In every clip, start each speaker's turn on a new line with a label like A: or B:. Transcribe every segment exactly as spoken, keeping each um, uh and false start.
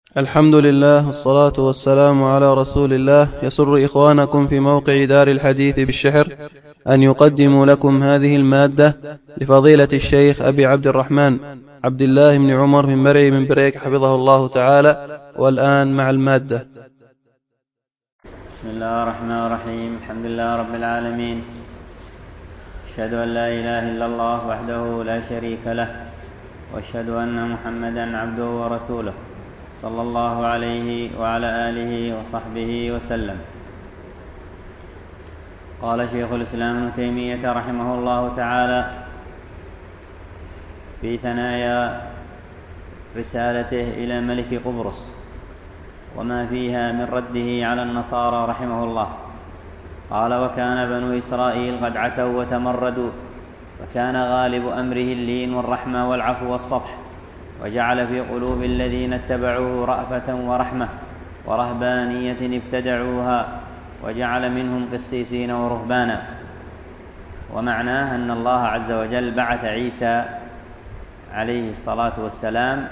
A: الحمد لله والصلاة والسلام على رسول الله. يسر إخوانكم في موقع دار الحديث بالشحر أن يقدموا لكم هذه المادة لفضيلة الشيخ أبي عبد الرحمن عبد الله بن عمر من مرعي من بريك حفظه الله تعالى. والآن مع المادة.
B: بسم الله الرحمن الرحيم. الحمد لله رب العالمين، أشهد أن لا إله إلا الله وحده لا شريك له، وأشهد أن محمدا عبده ورسوله صلى الله عليه وعلى آله وصحبه وسلم. قال شيخ الإسلام ابن تيمية رحمه الله تعالى في ثنايا رسالته إلى ملك قبرص وما فيها من رده على النصارى رحمه الله، قال: وكان بنو إسرائيل قد عتوا وتمردوا، وكان غالب أمره اللين والرحمة والعفو والصفح، وجعل في قلوب الذين اتبعوه رأفة ورحمة ورهبانية ابتدعوها، وجعل منهم قسيسين ورهبانا. ومعناه أن الله عز وجل بعث عيسى عليه الصلاة والسلام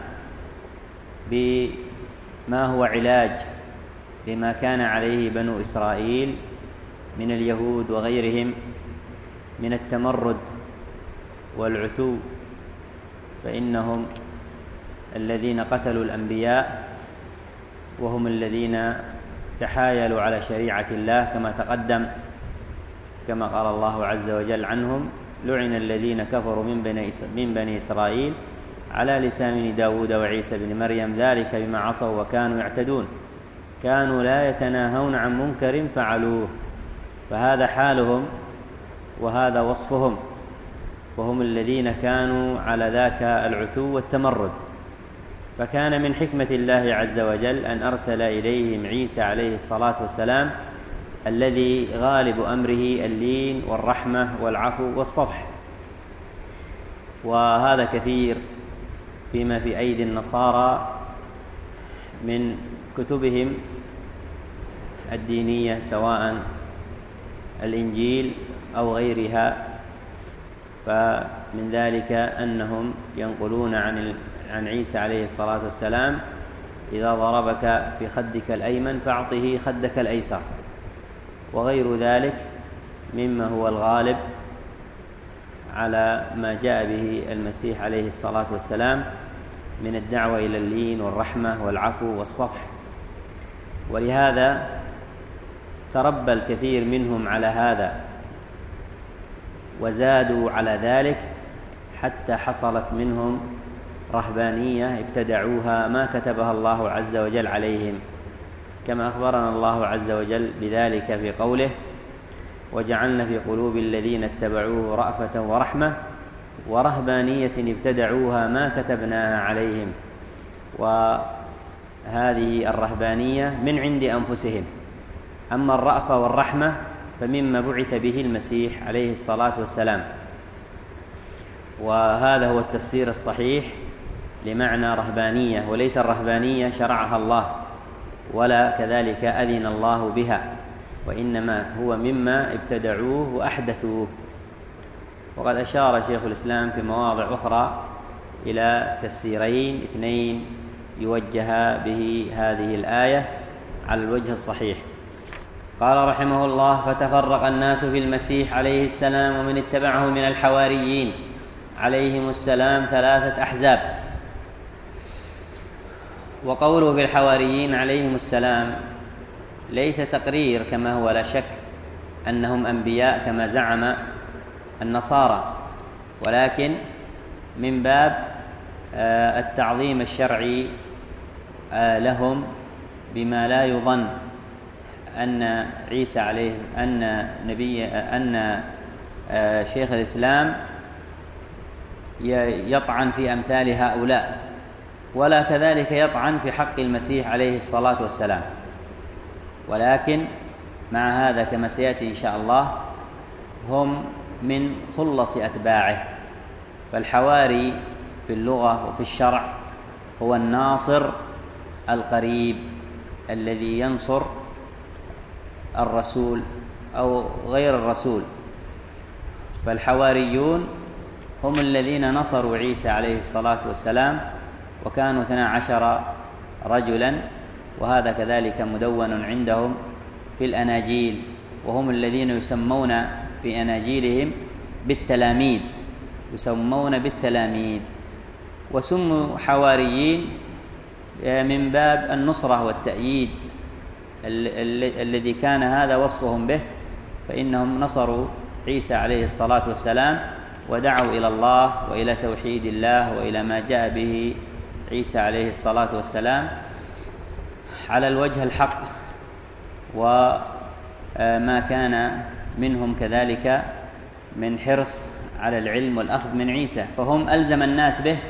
B: بما هو علاج لما كان عليه بنو إسرائيل من اليهود وغيرهم من التمرد والعتو، فإنهم الذين قتلوا الأنبياء، وهم الذين تحايلوا على شريعة الله كما تقدم، كما قال الله عز وجل عنهم: لعن الذين كفروا من بني إسرائيل على لسان داود وعيسى بن مريم ذلك بما عصوا وكانوا يعتدون، كانوا لا يتناهون عن منكر فعلوه. فهذا حالهم وهذا وصفهم، وهم الذين كانوا على ذاك العتو والتمرد. فكان من حكمة الله عز وجل أن أرسل إليهم عيسى عليه الصلاة والسلام الذي غالب أمره اللين والرحمة والعفو والصفح. وهذا كثير فيما في أيدي النصارى من كتبهم الدينية، سواء الإنجيل أو غيرها. فمن ذلك أنهم ينقلون عن عن عيسى عليه الصلاة والسلام: إذا ضربك في خدك الأيمن فأعطه خدك الأيسر، وغير ذلك مما هو الغالب على ما جاء به المسيح عليه الصلاة والسلام من الدعوة إلى اللين والرحمة والعفو والصفح. ولهذا تربى الكثير منهم على هذا وزادوا على ذلك، حتى حصلت منهم رهبانية ابتدعوها ما كتبها الله عز وجل عليهم، كما أخبرنا الله عز وجل بذلك في قوله: وجعلنا في قلوب الذين اتبعوه رأفة ورحمة ورهبانية ابتدعوها ما كتبناها عليهم. وهذه الرهبانية من عند أنفسهم، أما الرأفة والرحمة فمما بعث به المسيح عليه الصلاة والسلام. وهذا هو التفسير الصحيح لمعنى رهبانية، وليس الرهبانية شرعها الله ولا كذلك أذن الله بها، وإنما هو مما ابتدعوه وأحدثوه. وقد أشار شيخ الإسلام في مواضع أخرى إلى تفسيرين اثنين يوجه به هذه الآية على الوجه الصحيح. قال رحمه الله: فتفرق الناس في المسيح عليه السلام ومن اتبعه من الحواريين عليهم السلام ثلاثة أحزاب. وقوله في الحواريين عليهم السلام ليس تقرير كما هو لا شك أنهم أنبياء كما زعم النصارى، ولكن من باب التعظيم الشرعي لهم بما لا يظن أن عيسى عليه أن نبي أن شيخ الإسلام يطعن في أمثال هؤلاء، ولا كذلك يطعن في حق المسيح عليه الصلاة والسلام. ولكن مع هذا كما سيأتي إن شاء الله هم من خلص أتباعه. فالحواري في اللغة وفي الشرع هو الناصر القريب الذي ينصر الرسول أو غير الرسول. فالحواريون هم الذين نصروا عيسى عليه الصلاة والسلام، وكانوا اثنا عشر رجلا، وهذا كذلك مدون عندهم في الأناجيل، وهم الذين يسمون في أناجيلهم بالتلاميذ، يسمون بالتلاميذ، وسموا حواريين من باب النصرة والتأييد الذي كان هذا وصفهم به، فإنهم نصروا عيسى عليه الصلاة والسلام ودعوا إلى الله وإلى توحيد الله وإلى ما جاء به عيسى عليه الصلاة والسلام على الوجه الحق، وما كان منهم كذلك من حرص على العلم والأخذ من عيسى، فهم ألزم الناس به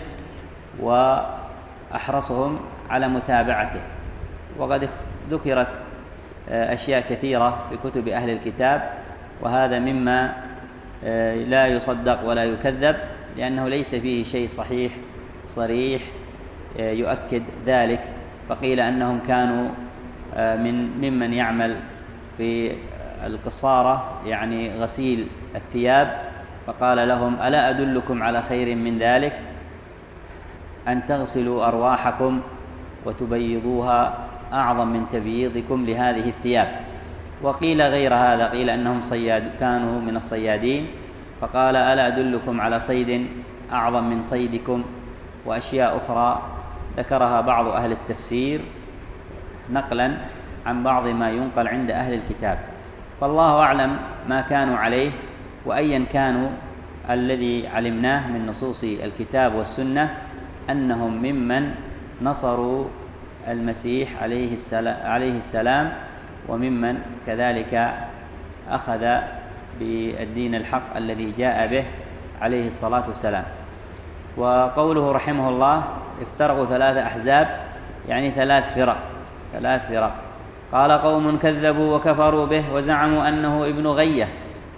B: وأحرصهم على متابعته. وقد ذكرت أشياء كثيرة في كتب أهل الكتاب، وهذا مما لا يصدق ولا يكذب، لأنه ليس فيه شيء صحيح صريح يؤكد ذلك. فقيل أنهم كانوا من ممن يعمل في القصارة، يعني غسيل الثياب، فقال لهم: ألا أدلكم على خير من ذلك؟ أن تغسلوا أرواحكم وتبيضوها أعظم من تبييضكم لهذه الثياب. وقيل غير هذا، قيل أنهم صياد كانوا من الصيادين، فقال: ألا أدلكم على صيد أعظم من صيدكم، وأشياء أخرى ذكرها بعض أهل التفسير نقلا عن بعض ما ينقل عند أهل الكتاب. فالله أعلم ما كانوا عليه، وأيا كانوا الذي علمناه من نصوص الكتاب والسنة أنهم ممن نصروا المسيح عليه السلام، وممن كذلك أخذ بالدين الحق الذي جاء به عليه الصلاة والسلام. وقوله رحمه الله: افترقوا ثلاث أحزاب، يعني ثلاث فرق ثلاث فرق قال: قوم كذبوا وكفروا به وزعموا أنه ابن غية،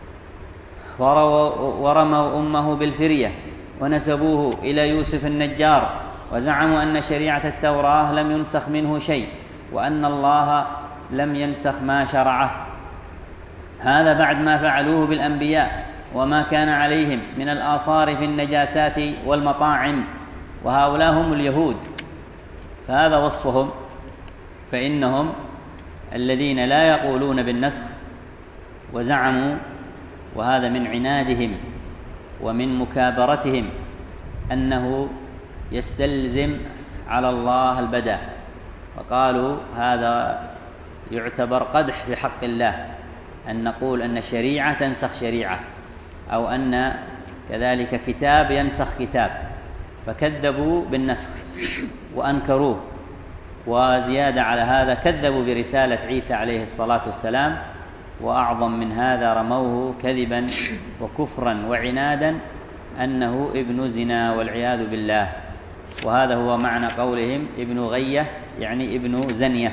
B: ورموا أمه بالفرية، ونسبوه إلى يوسف النجار، وزعموا أن شريعة التوراة لم ينسخ منه شيء، وأن الله لم ينسخ ما شرعه. هذا بعد ما فعلوه بالأنبياء وما كان عليهم من الآثار في النجاسات والمطاعم، وهؤلاء هم اليهود، فهذا وصفهم. فإنهم الذين لا يقولون بالنسخ، وزعموا، وهذا من عنادهم ومن مكابرتهم، أنه يستلزم على الله البدء، وقالوا هذا يعتبر قدح في حق الله أن نقول أن شريعة تنسخ شريعة، أو أن كذلك كتاب ينسخ كتاب، فكذبوا بالنسخ وأنكروه. وزيادة على هذا كذبوا برسالة عيسى عليه الصلاة والسلام، وأعظم من هذا رموه كذبا وكفرا وعنادا أنه ابن زنا والعياذ بالله. وهذا هو معنى قولهم ابن غية، يعني ابن زنية.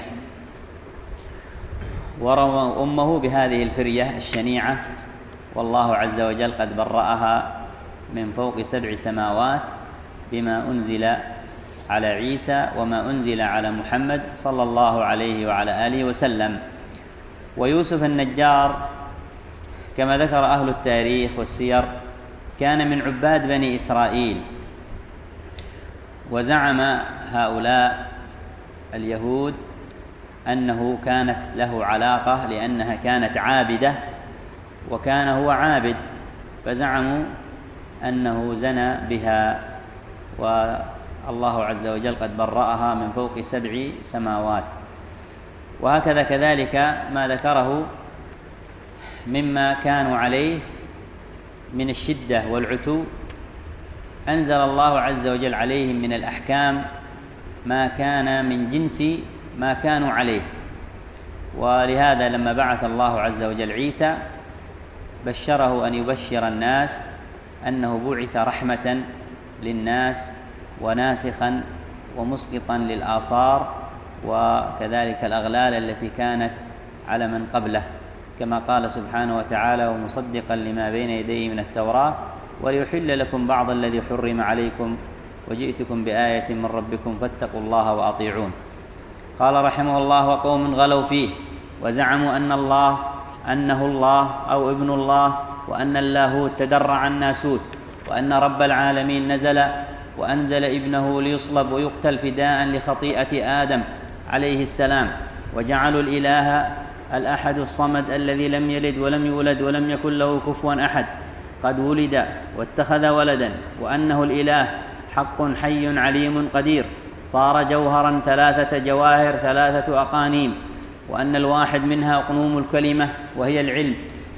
B: ورموا أمه بهذه الفرية الشنيعة، والله عز وجل قد برأها من فوق سبع سماوات بما أنزل على عيسى وما أنزل على محمد صلى الله عليه وعلى آله وسلم. ويوسف النجار كما ذكر أهل التاريخ والسير كان من عباد بني إسرائيل، وزعم هؤلاء اليهود أنه كانت له علاقة لأنها كانت عابدة وكان هو عابد، فزعموا أنه زنى بها، والله عز وجل قد برأها من فوق سبع سماوات. وهكذا كذلك ما ذكره مما كانوا عليه من الشدة والعتو، أنزل الله عز وجل عليهم من الأحكام ما كان من جنس ما كانوا عليه. ولهذا لما بعث الله عز وجل عيسى بشره أن يبشر الناس أنه بعث رحمة للناس وناسخا ومسقطا للآثار وكذلك الأغلال التي كانت على من قبله، كما قال سبحانه وتعالى: ومصدقا لما بين يديه من التوراة وليحل لكم بعض الذي حرم عليكم وجئتكم بآية من ربكم فاتقوا الله وأطيعون. قال رحمه الله: وقوم غلوا فيه وزعموا أن الله أنه الله أو ابن الله، وأن اللاهوت تدرع الناسوت، وأن رب العالمين نزل وأنزل ابنه ليصلب ويقتل فداء لخطيئة آدم عليه السلام، وجعلوا الإله الأحد الصمد الذي لم يلد ولم يولد ولم يكن له كفوا أحد قد ولد واتخذ ولدا، وأنه الإله حق حي عليم قدير صار جوهرا ثلاثة جواهر ثلاثة أقانيم، وأن الواحد منها أقنوم الكلمة وهي العلم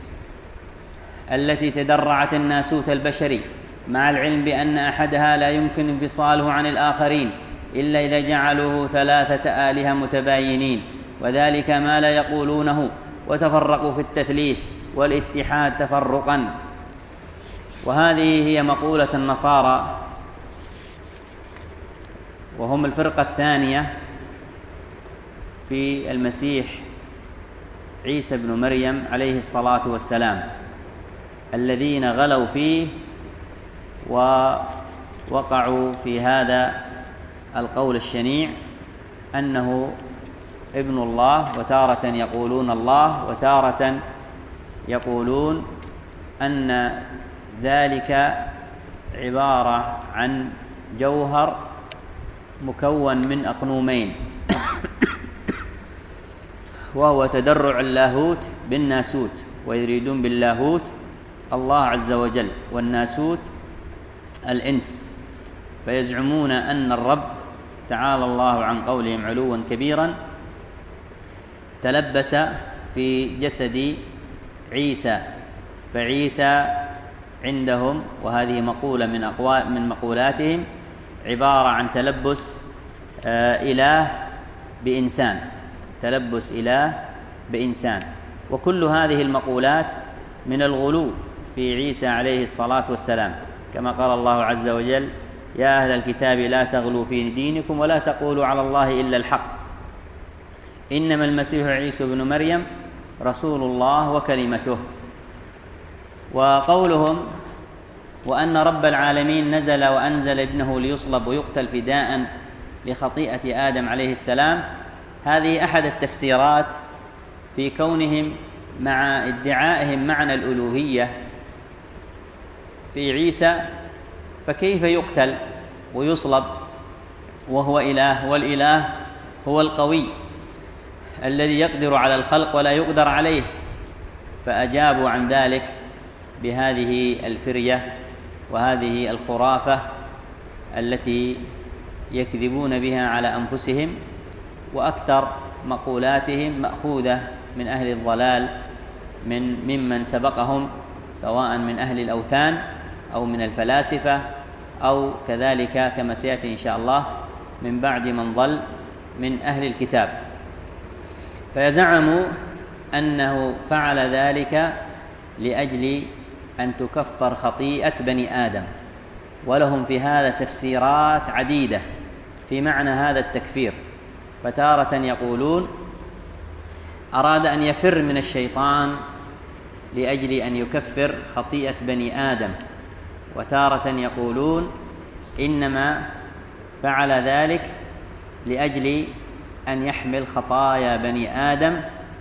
B: التي تدرعت الناسوت البشري، مع العلم بأن أحدها لا يمكن انفصاله عن الآخرين إلا إذا جعلوه ثلاثة آلهة متباينين، وذلك ما لا يقولونه، وتفرقوا في التثليث والاتحاد تفرقا. وهذه هي مقولة النصارى، وهم الفرقة الثانية في المسيح عيسى بن مريم عليه الصلاة والسلام، الذين غلوا فيه ووقعوا في هذا القول الشنيع أنه ابن الله، وتارة يقولون الله، وتارة يقولون أن ذلك عبارة عن جوهر مكون من أقنومين، وهو تدرع اللاهوت بالناسوت، ويريدون باللاهوت الله عز وجل، والناسوت الإنس، فيزعمون أن الرب تعالى الله عن قولهم علوا كبيرا تلبس في جسد عيسى، فعيسى عندهم، وهذه مقولة من أقوال من مقولاتهم، عبارة عن تلبس آه إله بإنسان، تلبس إله بإنسان. وكل هذه المقولات من الغلو في عيسى عليه الصلاة والسلام، كما قال الله عز وجل: يا أهل الكتاب لا تغلوا في دينكم ولا تقولوا على الله إلا الحق، إنما المسيح عيسى بن مريم رسول الله وكلمته. وقولهم وأن رب العالمين نزل وأنزل ابنه ليصلب ويقتل فداء لخطيئة آدم عليه السلام، هذه أحد التفسيرات في كونهم مع ادعائهم معنى الألوهية في عيسى، فكيف يقتل ويصلب وهو إله، والإله هو القوي الذي يقدر على الخلق ولا يقدر عليه؟ فأجابوا عن ذلك بهذه الفرية وهذه الخرافة التي يكذبون بها على أنفسهم، وأكثر مقولاتهم مأخوذة من أهل الضلال من ممن سبقهم، سواء من أهل الأوثان أو من الفلاسفة، أو كذلك كما سيأتي إن شاء الله من بعد من ضل من أهل الكتاب. فيزعموا أنه فعل ذلك لأجل أن تكفر خطيئة بني آدم، ولهم في هذا تفسيرات عديدة في معنى هذا التكفير. فتارة يقولون أراد أن يفر من الشيطان لأجل أن يكفر خطيئة بني آدم، وتارة يقولون إنما فعل ذلك لأجل أن يحمل خطايا بني آدم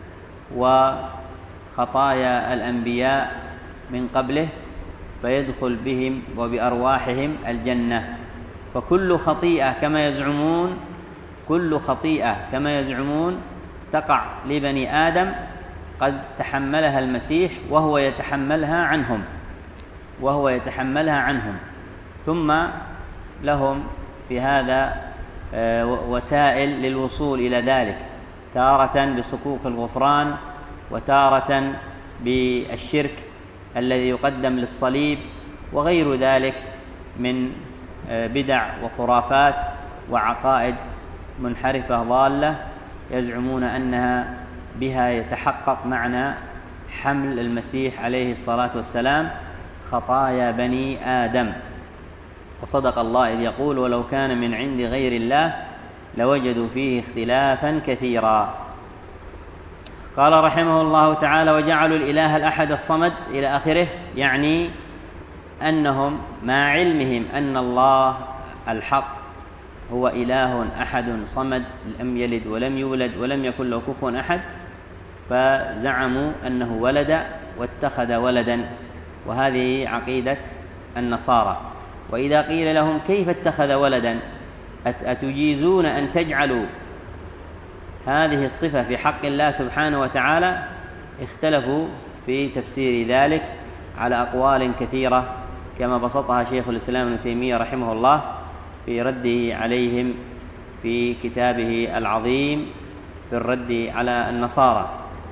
B: وخطايا الأنبياء من قبله، فيدخل بهم وبأرواحهم الجنة. فكل خطيئة كما يزعمون كل خطيئة كما يزعمون تقع لبني آدم قد تحملها المسيح وهو يتحملها عنهم وهو يتحملها عنهم ثم لهم في هذا وسائل للوصول إلى ذلك، تارة بصكوك الغفران، وتارة بالشرك الذي يقدم للصليب، وغير ذلك من بدع وخرافات وعقائد منحرفة ضالة يزعمون أنها بها يتحقق معنى حمل المسيح عليه الصلاة والسلام خطايا بني آدم. وصدق الله إذ يقول: ولو كان من عند غير الله لوجدوا فيه اختلافا كثيرا. قال رحمه الله تعالى: وجعلوا الإله الأحد الصمد إلى آخره، يعني أنهم مع علمهم أن الله الحق هو إله أحد صمد لم يلد ولم يولد ولم يكن له كفوا أحد، فزعموا أنه ولد واتخذ ولدا، وهذه عقيدة النصارى. وإذا قيل لهم كيف اتخذ ولدا أتجيزون أن تجعلوا هذه الصفة في حق الله سبحانه وتعالى، اختلفوا في تفسير ذلك على أقوال كثيرة كما بسطها شيخ الإسلام ابن تيمية رحمه الله في رده عليهم في كتابه العظيم في الرد على النصارى.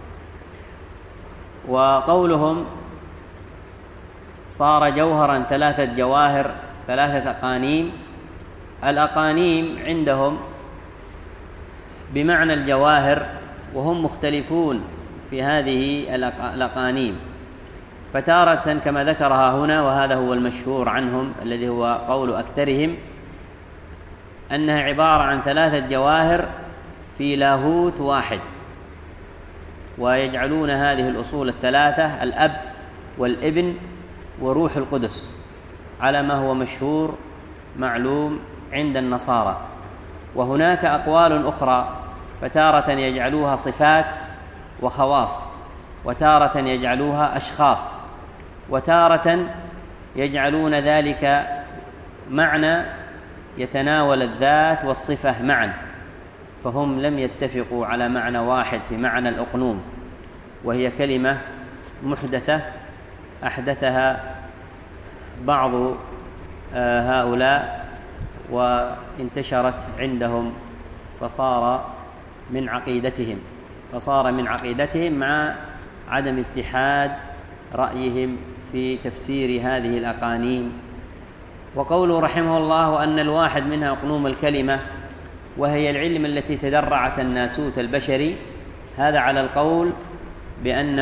B: وقولهم صار جوهرا ثلاثة جواهر ثلاثة أقانيم، الأقانيم عندهم بمعنى الجواهر، وهم مختلفون في هذه الأقانيم، فتارة كما ذكرها هنا وهذا هو المشهور عنهم الذي هو قول أكثرهم أنها عبارة عن ثلاثة جواهر في لاهوت واحد، ويجعلون هذه الأصول الثلاثة الأب والابن وروح القدس على ما هو مشهور معلوم عند النصارى. وهناك أقوال أخرى، فتارة يجعلوها صفات وخواص، وتارة يجعلوها أشخاص، وتارة يجعلون ذلك معنى يتناول الذات والصفة معا، فهم لم يتفقوا على معنى واحد في معنى الأقنوم، وهي كلمة محدثة أحدثها بعض هؤلاء وانتشرت عندهم فصار من عقيدتهم فصار من عقيدتهم مع عدم اتحاد رأيهم في تفسير هذه الأقانيم. وقوله رحمه الله أن الواحد منها أقنوم الكلمة، وهي العلم التي تدرعت الناسوت البشري، هذا على القول بأن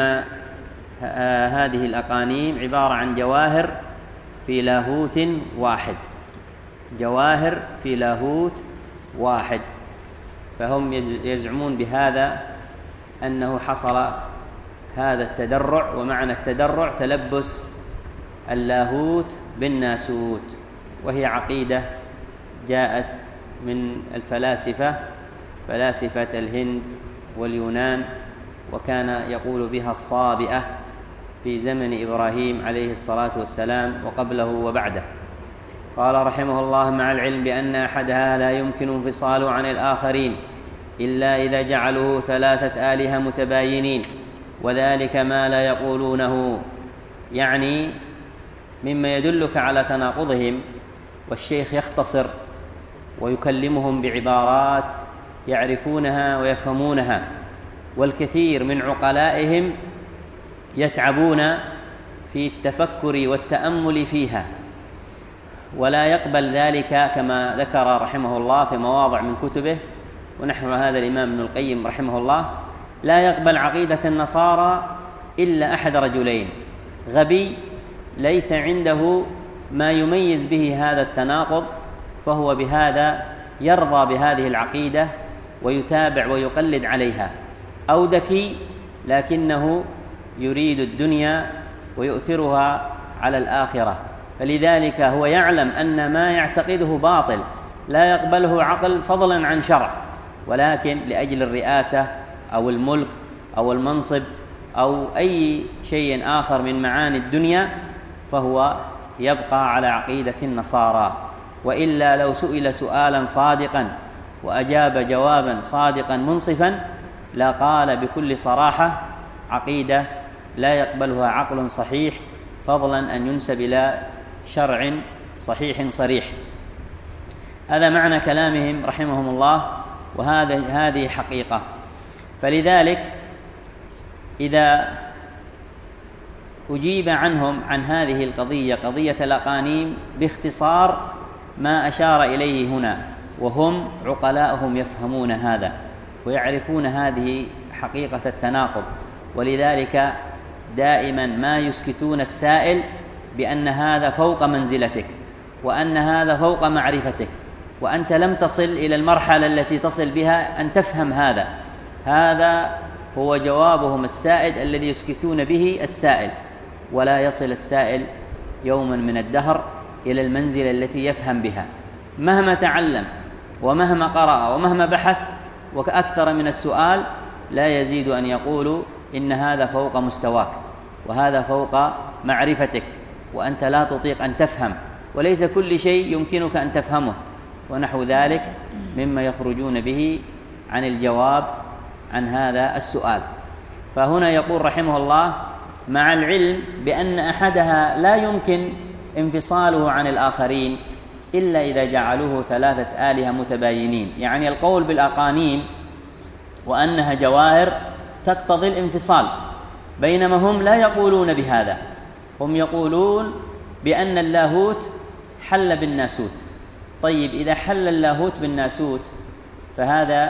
B: هذه الأقانيم عبارة عن جواهر في لاهوت واحد، جواهر في لاهوت واحد، فهم يزعمون بهذا أنه حصل هذا التدرع، ومعنى التدرع تلبس اللاهوت بالناسوت، وهي عقيدة جاءت من الفلاسفة فلاسفة الهند واليونان، وكان يقول بها الصابئة في زمن إبراهيم عليه الصلاة والسلام وقبله وبعده. قال رحمه الله: مع العلم بأن أحدها لا يمكن انفصاله عن الآخرين إلا إذا جعلوه ثلاثة آلهة متباينين، وذلك ما لا يقولونه، يعني مما يدلك على تناقضهم. والشيخ يختصر ويكلمهم بعبارات يعرفونها ويفهمونها، والكثير من عقلائهم يتعبون في التفكر والتأمل فيها، ولا يقبل ذلك كما ذكر رحمه الله في مواضع من كتبه، ونحو هذا الإمام ابن القيم رحمه الله لا يقبل عقيدة النصارى إلا أحد رجلين: غبي ليس عنده ما يميز به هذا التناقض، فهو بهذا يرضى بهذه العقيدة ويتابع ويقلد عليها، أو ذكي لكنه يريد الدنيا ويؤثرها على الآخرة، فلذلك هو يعلم أن ما يعتقده باطل لا يقبله عقل فضلا عن شرع، ولكن لأجل الرئاسة أو الملك أو المنصب أو أي شيء آخر من معاني الدنيا فهو يبقى على عقيدة النصارى. وإلا لو سئل سؤالا صادقا وأجاب جوابا صادقا منصفا لقال بكل صراحة عقيدة لا يقبلها عقل صحيح، فضلا أن ينسب إلى شرع صحيح صريح. هذا معنى كلامهم رحمهم الله، وهذا هذه حقيقة. فلذلك إذا أجيب عنهم عن هذه القضية، قضية الأقانيم، باختصار ما أشار إليه هنا، وهم عقلاءهم يفهمون هذا ويعرفون هذه حقيقة التناقض، ولذلك دائما ما يسكتون السائل بأن هذا فوق منزلتك، وأن هذا فوق معرفتك، وأنت لم تصل إلى المرحلة التي تصل بها أن تفهم هذا. هذا هو جوابهم السائد الذي يسكتون به السائل، ولا يصل السائل يوما من الدهر إلى المنزلة التي يفهم بها، مهما تعلم ومهما قرأ ومهما بحث وكأكثر من السؤال لا يزيد أن يقول إن هذا فوق مستواك وهذا فوق معرفتك، وأنت لا تطيق أن تفهم، وليس كل شيء يمكنك أن تفهمه ونحو ذلك مما يخرجون به عن الجواب عن هذا السؤال. فهنا يقول رحمه الله: مع العلم بأن أحدها لا يمكن انفصاله عن الآخرين إلا إذا جعلوه ثلاثة آلهة متباينين، يعني القول بالأقانيم وأنها جواهر تقتضي الانفصال، بينما هم لا يقولون بهذا، هم يقولون بأن اللاهوت حل بالناسوت. طيب إذا حل اللاهوت بالناسوت فهذا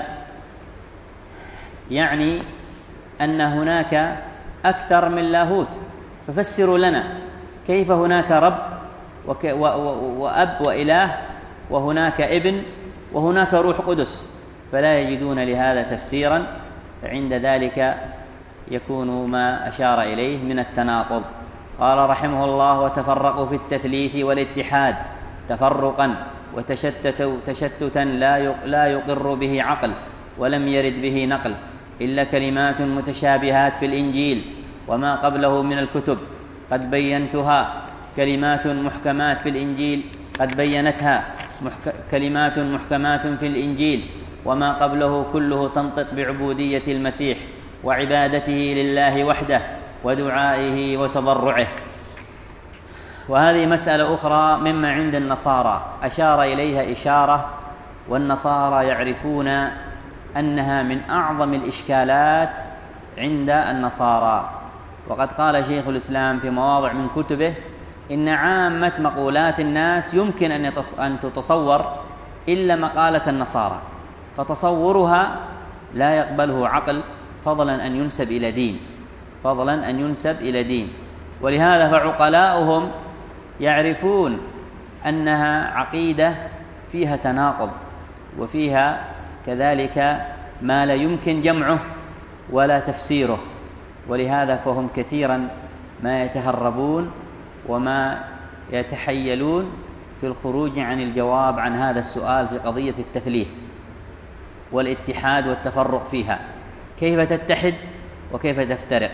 B: يعني أن هناك أكثر من لاهوت، ففسروا لنا كيف هناك رب وأب وإله وهناك ابن وهناك روح قدس، فلا يجدون لهذا تفسيرا، فعند ذلك يكون ما أشار إليه من التناقض. قال رحمه الله: وتفرقوا في التثليث والاتحاد تفرقا وتشتتوا تشتتا لا يقر به عقل ولم يرد به نقل، إلا كلمات متشابهات في الإنجيل وما قبله من الكتب قد بينتها، كلمات محكمات في الإنجيل قد بينتها، محك... كلمات محكمات في الإنجيل وما قبله كله تنطق بعبودية المسيح وعبادته لله وحده ودعائه وتضرعه. وهذه مسألة أخرى مما عند النصارى أشار إليها إشارة، والنصارى يعرفون أنها من أعظم الإشكالات عند النصارى. وقد قال شيخ الإسلام في مواضع من كتبه: إن عامة مقولات الناس يمكن أن تتصور إلا مقالة النصارى، فتصورها لا يقبله عقل، فضلا أن ينسب إلى دين فضلا أن ينسب إلى دين. ولهذا فعقلاؤهم يعرفون أنها عقيدة فيها تناقض وفيها كذلك ما لا يمكن جمعه ولا تفسيره، ولهذا فهم كثيرا ما يتهربون وما يتحيلون في الخروج عن الجواب عن هذا السؤال في قضية التثليث والاتحاد والتفرق فيها، كيف تتحد وكيف تفترق.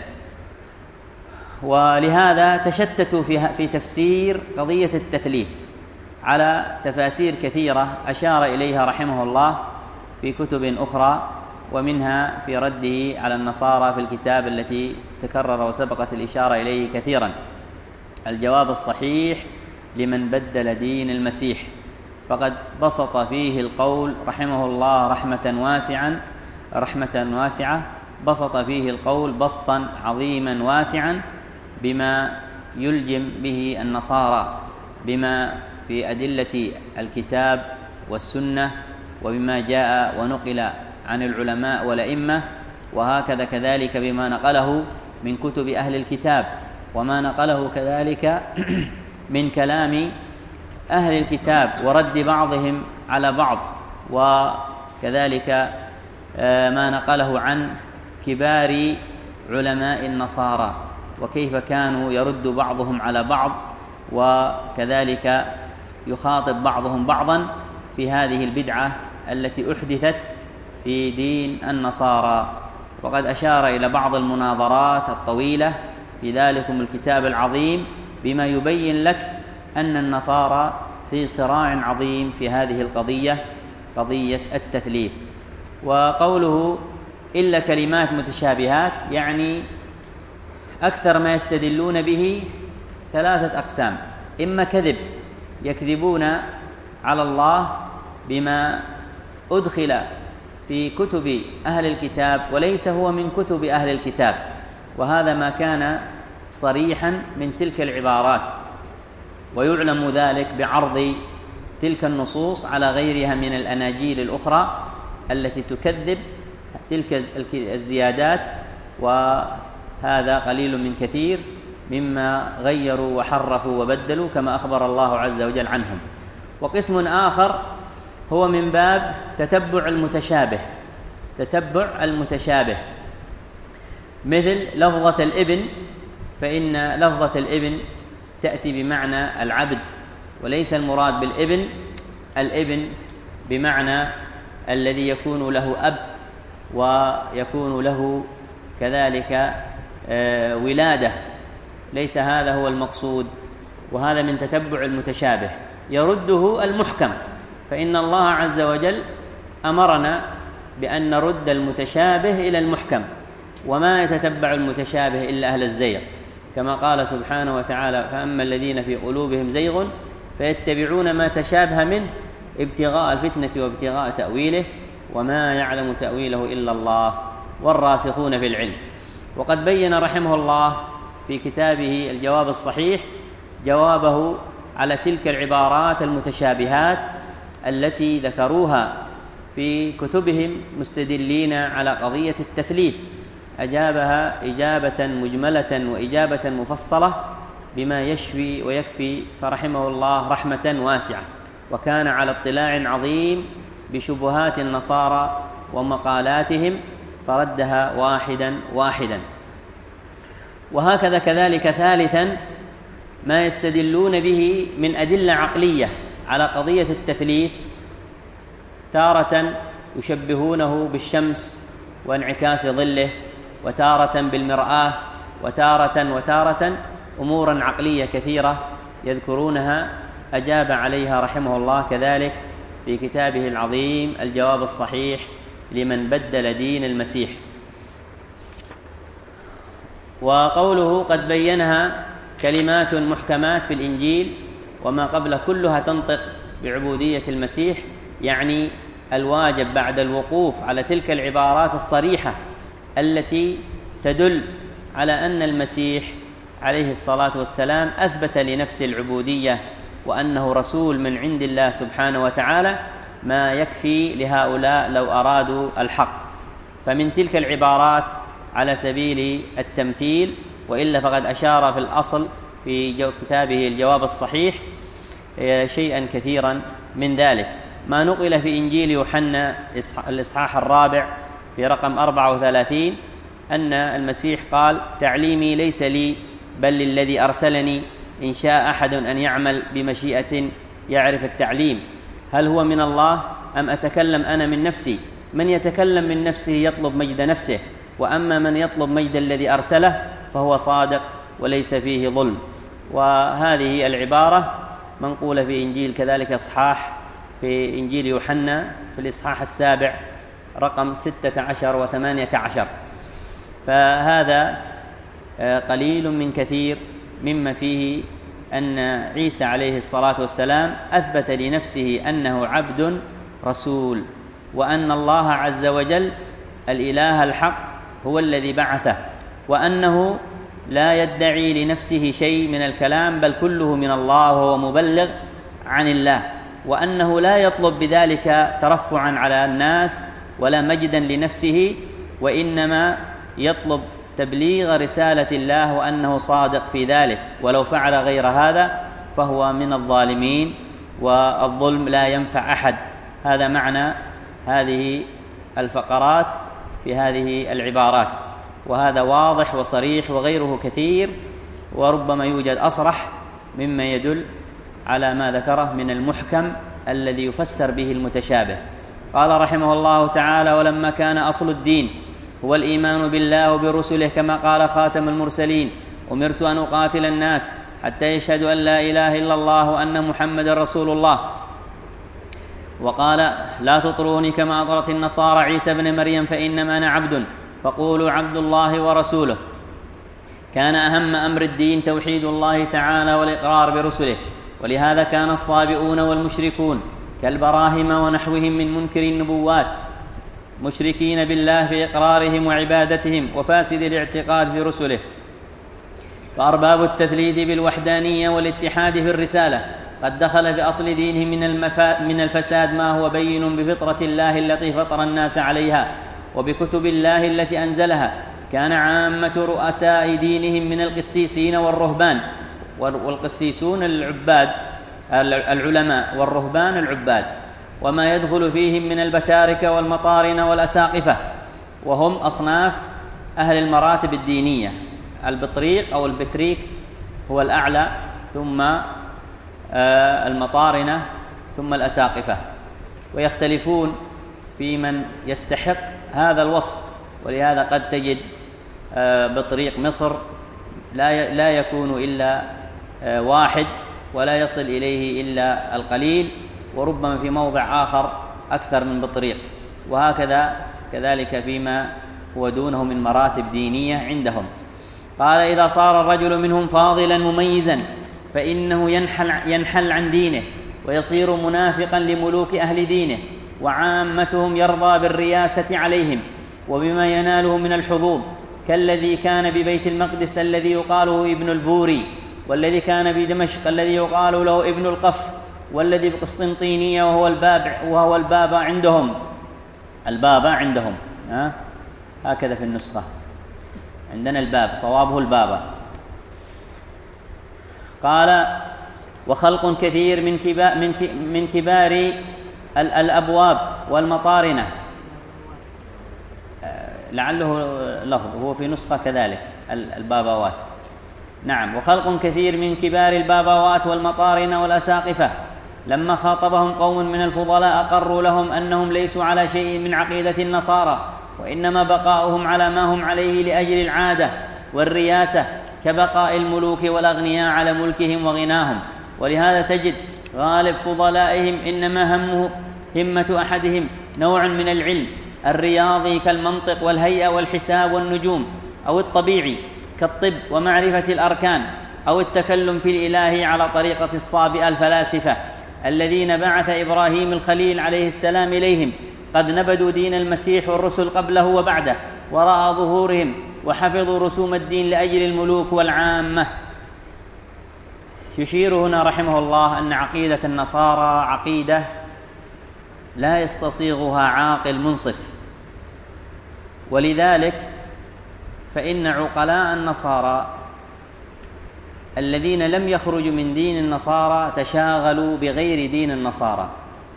B: ولهذا تشتتوا في تفسير قضية التثليث على تفاسير كثيرة أشار إليها رحمه الله في كتب أخرى، ومنها في رده على النصارى في الكتاب التي تكرر وسبقت الإشارة إليه كثيرا: الجواب الصحيح لمن بدل دين المسيح، فقد بسط فيه القول رحمه الله رحمة واسعا رحمة واسعة بسط فيه القول بسطا عظيما واسعا بما يلجم به النصارى، بما في أدلة الكتاب والسنة وبما جاء ونقل عن العلماء والأئمة، وهكذا كذلك بما نقله من كتب أهل الكتاب وما نقله كذلك من كلام أهل الكتاب ورد بعضهم على بعض، وكذلك ما نقله عن كبار علماء النصارى وكيف كانوا يرد بعضهم على بعض وكذلك يخاطب بعضهم بعضا في هذه البدعة التي أحدثت في دين النصارى. وقد أشار إلى بعض المناظرات الطويلة في ذلكم الكتاب العظيم بما يبين لك أن النصارى في صراع عظيم في هذه القضية، قضية التثليث. وقوله إلا كلمات متشابهات يعني أكثر ما يستدلون به ثلاثة أقسام: إما كذب، يكذبون على الله بما أدخل في كتب أهل الكتاب وليس هو من كتب أهل الكتاب، وهذا ما كان صريحا من تلك العبارات، ويعلم ذلك بعرض تلك النصوص على غيرها من الأناجيل الأخرى التي تكذب تلك الزيادات، وهذا قليل من كثير مما غيروا وحرفوا وبدلوا كما أخبر الله عز وجل عنهم. وقسم آخر هو من باب تتبع المتشابه تتبع المتشابه مثل لفظة الابن، فإن لفظة الابن تأتي بمعنى العبد، وليس المراد بالابن الابن بمعنى الذي يكون له أب ويكون له كذلك ولادة، ليس هذا هو المقصود. وهذا من تتبع المتشابه، يرده المحكم، فإن الله عز وجل أمرنا بأن نرد المتشابه إلى المحكم، وما يتتبع المتشابه إلا أهل الزيغ، كما قال سبحانه وتعالى: فأما الذين في قلوبهم زيغ فيتبعون ما تشابه منه ابتغاء الفتنة وابتغاء تأويله وما يعلم تأويله إلا الله والراسخون في العلم. وقد بين رحمه الله في كتابه الجواب الصحيح جوابه على تلك العبارات المتشابهات التي ذكروها في كتبهم مستدلين على قضية التثليث، أجابها إجابة مجملة وإجابة مفصلة بما يشفي ويكفي، فرحمه الله رحمة واسعة، وكان على اطلاع عظيم بشبهات النصارى ومقالاتهم فردها واحدا واحدا. وهكذا كذلك ثالثا ما يستدلون به من أدلة عقلية على قضية التثليث، تارة يشبهونه بالشمس وانعكاس ظله، وتارة بالمرآة، وتارة وتارة أمورا عقلية كثيرة يذكرونها، أجاب عليها رحمه الله كذلك في كتابه العظيم الجواب الصحيح لمن بدل دين المسيح. وقوله قد بينها كلمات محكمات في الإنجيل وما قبل كلها تنطق بعبودية المسيح، يعني الواجب بعد الوقوف على تلك العبارات الصريحة التي تدل على أن المسيح عليه الصلاة والسلام أثبت لنفسه العبودية وأنه رسول من عند الله سبحانه وتعالى، ما يكفي لهؤلاء لو أرادوا الحق. فمن تلك العبارات على سبيل التمثيل، وإلا فقد أشار في الأصل في كتابه الجواب الصحيح شيئا كثيرا من ذلك. ما نقل في إنجيل يوحنا الإصحاح الرابع في رقم أربعة وثلاثين أن المسيح قال: تعليمي ليس لي بل للذي أرسلني، إن شاء أحد أن يعمل بمشيئة يعرف التعليم، هل هو من الله أم أتكلم أنا من نفسي؟ من يتكلم من نفسه يطلب مجد نفسه، وأما من يطلب مجد الذي أرسله فهو صادق وليس فيه ظلم. وهذه العبارة منقولة في إنجيل كذلك إصحاح في إنجيل يوحنا في الإصحاح السابع رقم ستة عشر وثمانية عشر. فهذا قليل من كثير مما فيه أن عيسى عليه الصلاة والسلام أثبت لنفسه أنه عبد رسول، وأن الله عز وجل الإله الحق هو الذي بعثه، وأنه لا يدعي لنفسه شيء من الكلام بل كله من الله وهو مبلغ عن الله، وأنه لا يطلب بذلك ترفعا على الناس ولا مجدا لنفسه، وإنما يطلب تبليغ رسالة الله وأنه صادق في ذلك، ولو فعل غير هذا فهو من الظالمين، والظلم لا ينفع أحد. هذا معنى هذه الفقرات في هذه العبارات، وهذا واضح وصريح، وغيره كثير، وربما يوجد أصرح مما يدل على ما ذكره من المحكم الذي يفسر به المتشابه. قال رحمه الله تعالى: ولما كان أصل الدين هو الإيمان بالله وبرسله كما قال خاتم المرسلين: أمرت أن أقاتل الناس حتى يشهدوا أن لا إله إلا الله وأن محمد رسول الله. وقال: لا تطروني كما أطرت النصارى عيسى بن مريم فإنما أنا عبد، فقولوا عبد الله ورسوله. كان أهم أمر الدين توحيد الله تعالى والإقرار برسله، ولهذا كان الصابئون والمشركون كالبراهم ونحوهم من منكر النبوات مشركين بالله في إقرارهم وعبادتهم وفاسد الاعتقاد في رسله. فأرباب التثليث بالوحدانية والاتحاد في الرسالة قد دخل في أصل دينهم من الفساد ما هو بين بفطرة الله التي فطر الناس عليها وبكتب الله التي أنزلها. كان عامة رؤساء دينهم من القسيسين والرهبان، والقسيسون العباد العلماء والرهبان العباد، وما يدخل فيهم من البتاركة والمطارن والأساقفة، وهم أصناف أهل المراتب الدينية. البطريق أو البتريك هو الأعلى، ثم المطارنة، ثم الأساقفة، ويختلفون في من يستحق هذا الوصف. ولهذا قد تجد بطريق مصر لا لا يكون إلا واحد ولا يصل إليه إلا القليل، وربما في موضع آخر أكثر من بطريق، وهكذا كذلك فيما هو دونه من مراتب دينية عندهم. قال: إذا صار الرجل منهم فاضلا مميزا فإنه ينحل, ينحل عن دينه ويصير منافقا لملوك أهل دينه، وعامتهم يرضى بالرياسة عليهم وبما يناله من الحظوظ، كالذي كان ببيت المقدس الذي يقال له ابن البوري، والذي كان بدمشق الذي يقال له ابن القف، والذي بقسطنطينية وهو الباب وهو البابا عندهم البابا عندهم ها؟ هكذا في النسخة عندنا الباب، صوابه البابا. قال: وخلق كثير من كبار, من كبار الأبواب والمطارنة، لعله لفظ هو في نسخة كذلك البابوات، نعم. وخلق كثير من كبار البابوات والمطارنة والأساقفة لما خاطبهم قوم من الفضلاء أقروا لهم أنهم ليسوا على شيء من عقيدة النصارى، وإنما بقاؤهم على ما هم عليه لأجل العادة والرياسة، كبقاء الملوك والأغنياء على ملكهم وغناهم. ولهذا تجد غالب فضلائهم إنما همه همة أحدهم نوع من العلم الرياضي كالمنطق والهيئة والحساب والنجوم، أو الطبيعي كالطب ومعرفة الأركان، أو التكلم في الإله على طريقة الصابئة الفلاسفة الذين بعث إبراهيم الخليل عليه السلام إليهم، قد نبذوا دين المسيح والرسل قبله وبعده وراء ظهورهم، وحفظوا رسوم الدين لأجل الملوك والعامة. يشير هنا رحمه الله أن عقيدة النصارى عقيدة لا يستصيغها عاقل منصف، ولذلك فإن عقلاء النصارى الذين لم يخرجوا من دين النصارى تشاغلوا بغير دين النصارى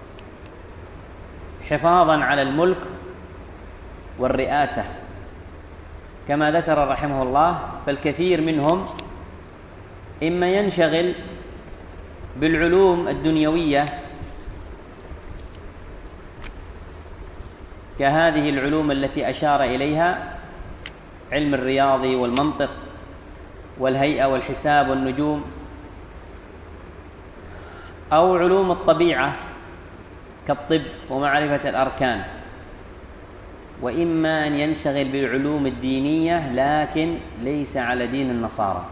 B: حفاظا على الملك والرئاسة كما ذكر رحمه الله. فالكثير منهم إما ينشغل بالعلوم الدنيوية كهذه العلوم التي أشار إليها، علم الرياضي والمنطق والهيئة والحساب والنجوم، أو علوم الطبيعة كالطب ومعرفة الأركان، وإما أن ينشغل بالعلوم الدينية لكن ليس على دين النصارى،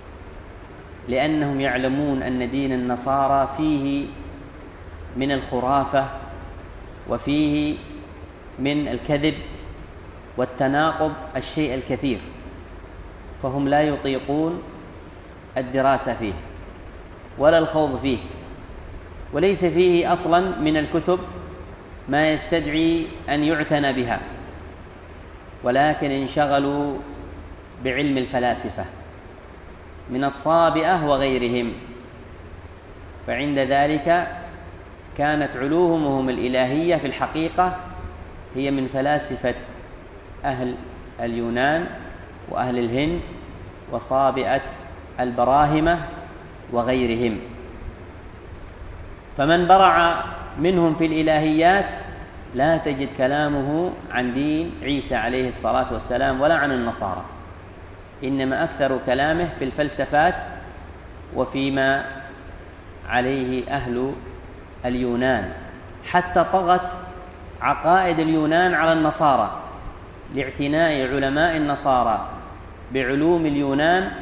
B: لأنهم يعلمون أن دين النصارى فيه من الخرافة وفيه من الكذب والتناقض الشيء الكثير، فهم لا يطيقون الدراسة فيه ولا الخوض فيه، وليس فيه أصلا من الكتب ما يستدعي أن يعتنى بها، ولكن انشغلوا بعلم الفلاسفة من الصابئة وغيرهم. فعند ذلك كانت علومهم الإلهية في الحقيقة هي من فلاسفة أهل اليونان وأهل الهند وصابئة البراهمة وغيرهم. فمن برع منهم في الإلهيات لا تجد كلامه عن دين عيسى عليه الصلاة والسلام ولا عن النصارى، إنما أكثر كلامه في الفلسفات وفيما عليه أهل اليونان، حتى طغت عقائد اليونان على النصارى لاعتناء علماء النصارى بعلوم اليونان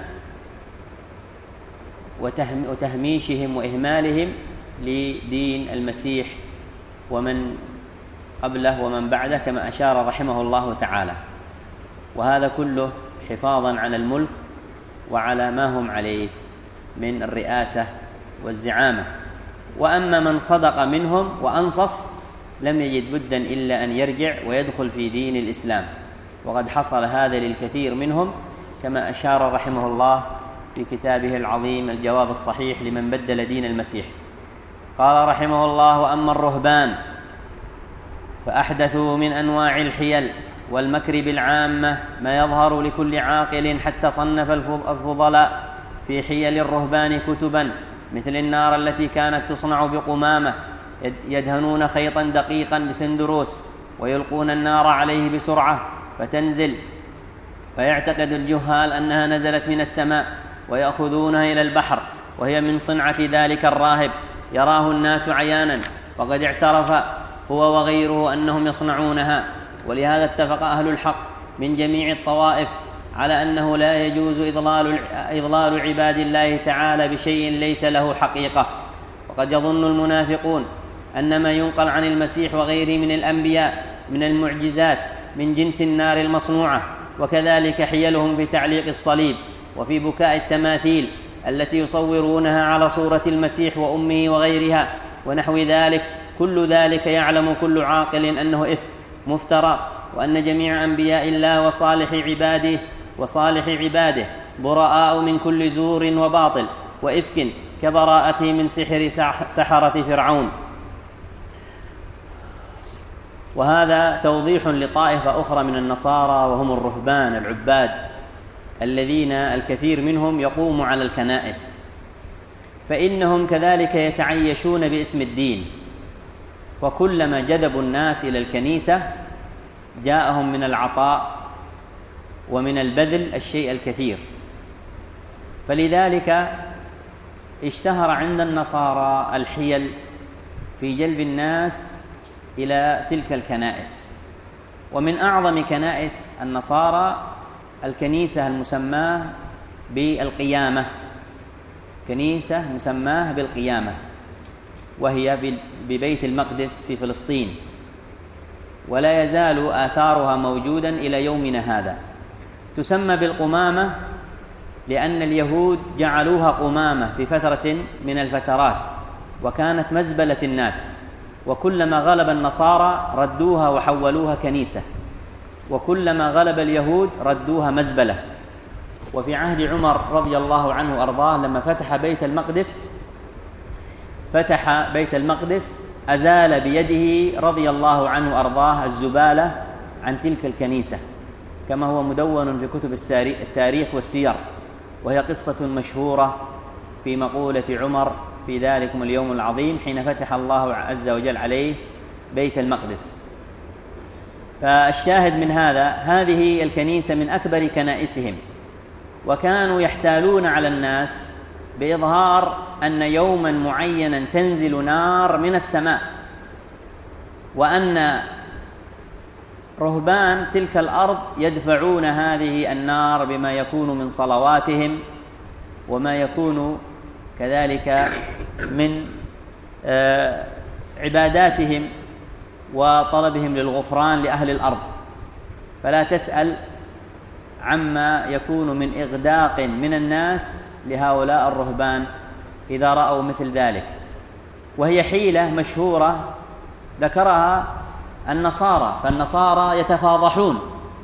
B: وتهميشهم وإهمالهم لدين المسيح ومن قبله ومن بعده كما أشار رحمه الله تعالى. وهذا كله حفاظا على الملك وعلى ما هم عليه من الرئاسة والزعامة. وأما من صدق منهم وأنصف لم يجد بدا إلا أن يرجع ويدخل في دين الإسلام، وقد حصل هذا للكثير منهم كما أشار رحمه الله في كتابه العظيم الجواب الصحيح لمن بدل دين المسيح. قال رحمه الله: وأما الرهبان فأحدثوا من أنواع الحيل والمكر بالعامة ما يظهر لكل عاقل، حتى صنف الفضلاء في حيل الرهبان كتبا مثل النار التي كانت تصنع بقمامة، يدهنون خيطا دقيقا بسندروس ويلقون النار عليه بسرعة فتنزل، فيعتقد الجهال أنها نزلت من السماء ويأخذونها إلى البحر وهي من صنعة ذلك الراهب يراه الناس عيانا، وقد اعترف هو وغيره أنهم يصنعونها. ولهذا اتفق أهل الحق من جميع الطوائف على أنه لا يجوز إضلال, إضلال عباد الله تعالى بشيء ليس له حقيقة. وقد يظن المنافقون أن ما ينقل عن المسيح وغيره من الأنبياء من المعجزات من جنس النار المصنوعة، وكذلك حيلهم في تعليق الصليب وفي بكاء التماثيل التي يصورونها على صورة المسيح وأمه وغيرها ونحو ذلك. كل ذلك يعلم كل عاقل أنه إفك مفترى، وأن جميع أنبياء الله وصالح عباده وصالح عباده براء من كل زور وباطل وإفك كبراءته من سحر سحرة فرعون. وهذا توضيح لطائفة أخرى من النصارى، وهم الرهبان العباد الذين الكثير منهم يقوم على الكنائس، فإنهم كذلك يتعيشون باسم الدين، فكلما جذبوا الناس إلى الكنيسة جاءهم من العطاء ومن البذل الشيء الكثير. فلذلك اشتهر عند النصارى الحيل في جلب الناس إلى تلك الكنائس. ومن أعظم كنائس النصارى الكنيسة المسماة بالقيامة، كنيسة مسماة بالقيامة، وهي ببيت المقدس في فلسطين، ولا يزال آثارها موجودا إلى يومنا هذا. تسمى بالقمامة لأن اليهود جعلوها قمامة في فترة من الفترات، وكانت مزبلة الناس، وكلما غلب النصارى ردوها وحولوها كنيسة، وكلما غلب اليهود ردوها مزبلة. وفي عهد عمر رضي الله عنه وأرضاه لما فتح بيت المقدس فتح بيت المقدس أزال بيده رضي الله عنه وأرضاه الزبالة عن تلك الكنيسة، كما هو مدون في كتب التاريخ والسير، وهي قصة مشهورة في مقولة عمر في ذلكم اليوم العظيم حين فتح الله عز وجل عليه بيت المقدس. فالشاهد من هذا، هذه الكنيسة من أكبر كنائسهم، وكانوا يحتالون على الناس بإظهار أن يوما معينا تنزل نار من السماء، وأن رهبان تلك الأرض يدفعون هذه النار بما يكون من صلواتهم وما يكون كذلك من عباداتهم وطلبهم للغفران لأهل الأرض. فلا تسأل عما يكون من إغداق من الناس لهؤلاء الرهبان إذا رأوا مثل ذلك. وهي حيلة مشهورة ذكرها النصارى، فالنصارى يتفاضحون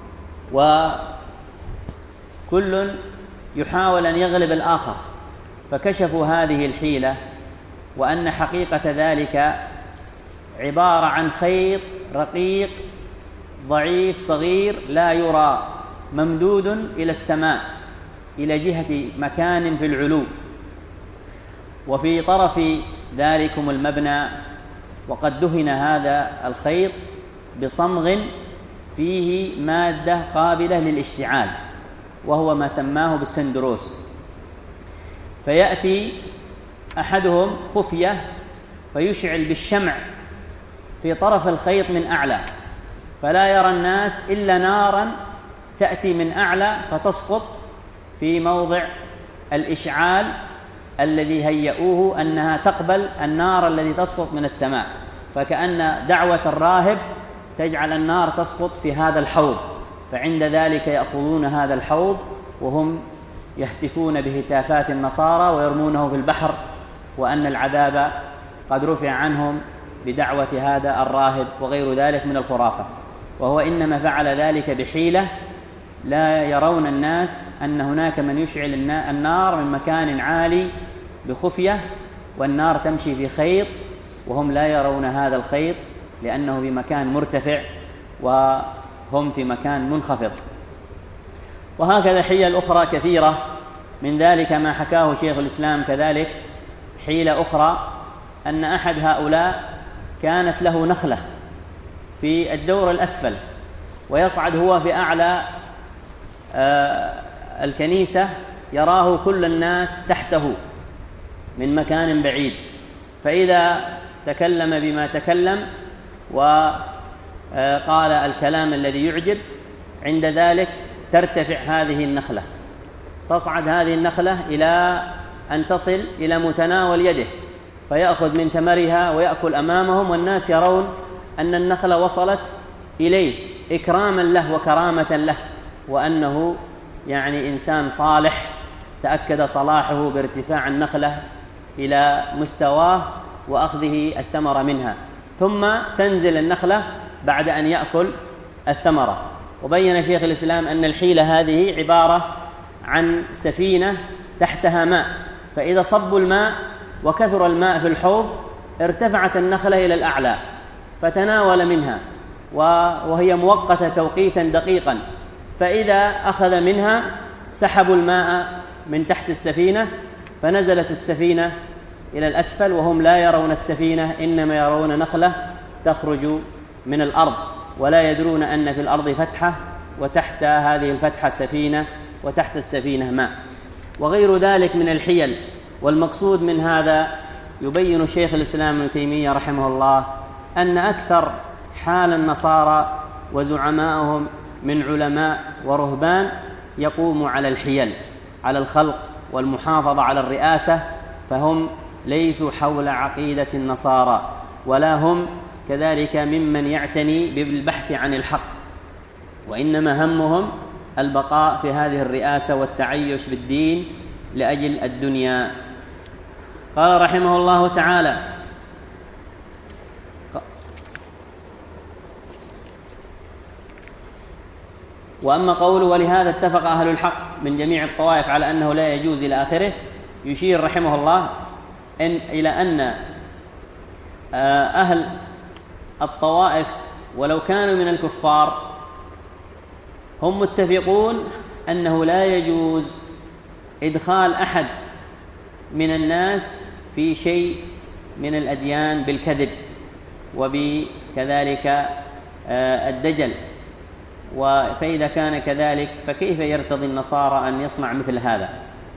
B: وكل يحاول أن يغلب الآخر، فكشفوا هذه الحيلة، وأن حقيقة ذلك عبارة عن خيط رقيق ضعيف صغير لا يرى، ممدود إلى السماء إلى جهة مكان في العلو، وفي طرف ذلكم المبنى وقد دهن هذا الخيط بصمغ فيه مادة قابلة للاشتعال، وهو ما سماه بالسندروس. فيأتي أحدهم خفية فيشعل بالشمع في طرف الخيط من أعلى، فلا يرى الناس إلا نارا تأتي من أعلى فتسقط في موضع الإشعال الذي هيئوه أنها تقبل النار الذي تسقط من السماء، فكأن دعوة الراهب تجعل النار تسقط في هذا الحوض. فعند ذلك يأخذون هذا الحوض وهم يهتفون بهتافات النصارى ويرمونه في البحر، وأن العذاب قد رفع عنهم بدعوة هذا الراهب وغير ذلك من الخرافة. وهو إنما فعل ذلك بحيلة، لا يرون الناس أن هناك من يشعل النار من مكان عالي بخفية، والنار تمشي في خيط، وهم لا يرون هذا الخيط لأنه بمكان مرتفع وهم في مكان منخفض. وهكذا حيل أخرى كثيرة، من ذلك ما حكاه شيخ الإسلام كذلك حيلة أخرى، أن أحد هؤلاء كانت له نخلة في الدور الأسفل، ويصعد هو في أعلى الكنيسة يراه كل الناس تحته، من مكان بعيد، فإذا تكلم بما تكلم وقال الكلام الذي يعجب، عند ذلك ترتفع هذه النخلة، تصعد هذه النخلة إلى أن تصل إلى متناول يده، فيأخذ من ثمرها ويأكل أمامهم، والناس يرون أن النخلة وصلت إليه إكراما له وكرامة له، وأنه يعني إنسان صالح تأكد صلاحه بارتفاع النخلة إلى مستواه وأخذه الثمرة منها، ثم تنزل النخلة بعد أن يأكل الثمرة. وبين شيخ الإسلام أن الحيلة هذه عبارة عن سفينة تحتها ماء، فإذا صبوا الماء وكثر الماء في الحوض ارتفعت النخلة إلى الأعلى فتناول منها، وهي مؤقتة توقيتا دقيقا، فإذا أخذ منها سحبوا الماء من تحت السفينة، فنزلت السفينة إلى الأسفل وهم لا يرون السفينة، إنما يرون نخلة تخرج من الأرض، ولا يدرون أن في الأرض فتحة وتحت هذه الفتحة سفينة وتحت السفينة ماء، وغير ذلك من الحيل. والمقصود من هذا يبين شيخ الإسلام ابن تيمية رحمه الله أن أكثر حال النصارى وزعمائهم من علماء ورهبان يقوم على الحيل، على الخلق والمحافظة على الرئاسة، فهم ليسوا حول عقيدة النصارى، ولا هم كذلك ممن يعتني بالبحث عن الحق، وإنما همهم البقاء في هذه الرئاسة والتعيش بالدين لأجل الدنيا. قال رحمه الله تعالى: وأما قوله ولهذا اتفق أهل الحق من جميع الطوائف على أنه لا يجوز إلى آخره، يشير رحمه الله إن إلى أن أهل الطوائف ولو كانوا من الكفار هم متفقون أنه لا يجوز إدخال أحد من الناس في شيء من الأديان بالكذب وبكذلك الدجل، فإذا كان كذلك فكيف يرتضي النصارى أن يصنع مثل هذا؟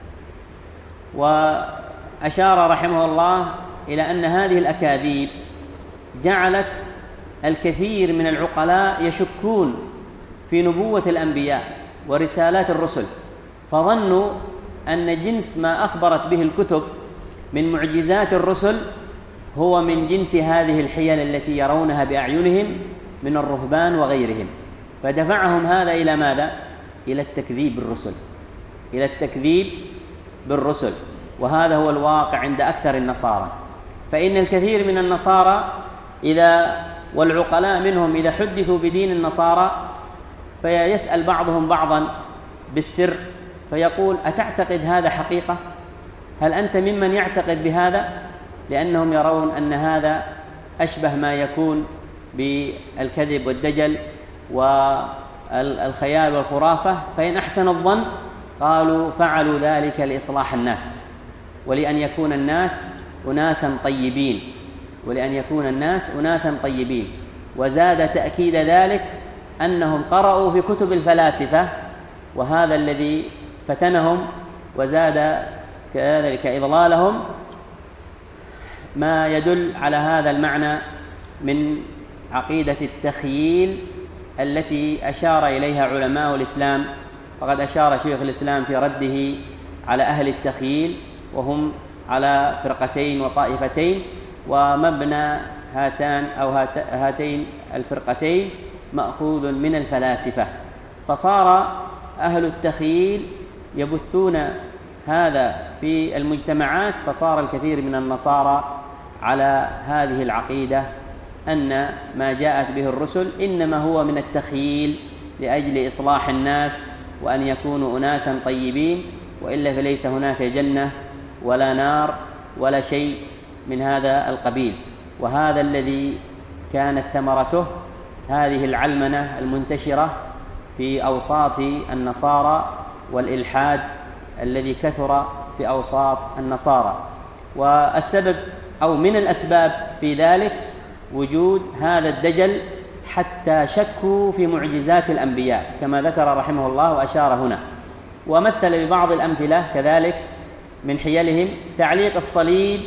B: وأشار رحمه الله إلى أن هذه الأكاذيب جعلت الكثير من العقلاء يشكون في نبوة الأنبياء ورسالات الرسل، فظنوا أن جنس ما أخبرت به الكتب من معجزات الرسل هو من جنس هذه الحيل التي يرونها بأعينهم من الرهبان وغيرهم، فدفعهم هذا إلى ماذا؟ إلى التكذيب بالرسل، إلى التكذيب بالرسل. وهذا هو الواقع عند أكثر النصارى، فإن الكثير من النصارى إذا والعقلاء منهم إذا حدثوا بدين النصارى فيسأل بعضهم بعضا بالسر فيقول: أتعتقد هذا حقيقة؟ هل أنت ممن يعتقد بهذا؟ لأنهم يرون أن هذا أشبه ما يكون بالكذب والدجل والخيال والخرافة، فإن أحسن الظن قالوا فعلوا ذلك لإصلاح الناس، ولأن يكون الناس أناسا طيبين، ولأن يكون الناس أناسا طيبين. وزاد تأكيد ذلك أنهم قرأوا في كتب الفلاسفة، وهذا الذي فتنهم وزاد كذلك إضلالهم، ما يدل على هذا المعنى من عقيدة التخييل التي أشار إليها علماء الإسلام. فقد أشار شيخ الإسلام في رده على أهل التخييل، وهم على فرقتين وطائفتين، ومبنى هاتان أو هاتين الفرقتين مأخوذ من الفلاسفة، فصار أهل التخييل يبثون هذا في المجتمعات، فصار الكثير من النصارى على هذه العقيدة أن ما جاءت به الرسل إنما هو من التخييل لأجل إصلاح الناس وأن يكونوا أناسا طيبين، وإلا فليس هناك جنة ولا نار ولا شيء من هذا القبيل. وهذا الذي كانت ثمرته هذه العلمنة المنتشرة في أوساط النصارى والإلحاد الذي كثر في أوساط النصارى. والسبب أو من الأسباب في ذلك وجود هذا الدجل، حتى شكوا في معجزات الأنبياء كما ذكر رحمه الله وأشار هنا، ومثل ببعض الأمثلة كذلك من حيلهم تعليق الصليب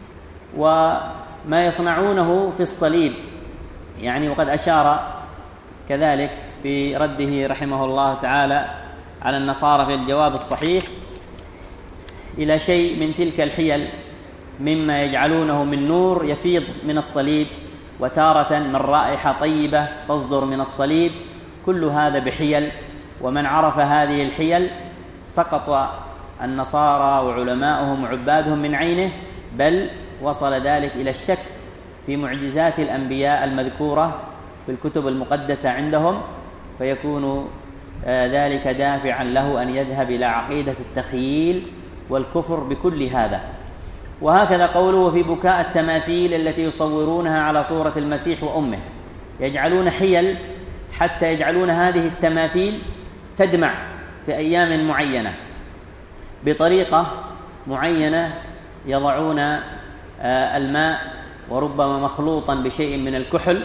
B: وما يصنعونه في الصليب، يعني وقد أشار كذلك في رده رحمه الله تعالى على النصارى في الجواب الصحيح إلى شيء من تلك الحيل مما يجعلونه من نور يفيض من الصليب، وتارة من رائحة طيبة تصدر من الصليب، كل هذا بحيل. ومن عرف هذه الحيل سقط النصارى وعلماؤهم وعبادهم من عينه، بل وصل ذلك إلى الشك في معجزات الأنبياء المذكورة في الكتب المقدسة عندهم، فيكون ذلك دافعا له أن يذهب إلى عقيدة التخييل والكفر بكل هذا. وهكذا قوله في بكاء التماثيل التي يصورونها على صورة المسيح وأمه، يجعلون حيل حتى يجعلون هذه التماثيل تدمع في أيام معينة بطريقة معينة، يضعون الماء وربما مخلوطا بشيء من الكحل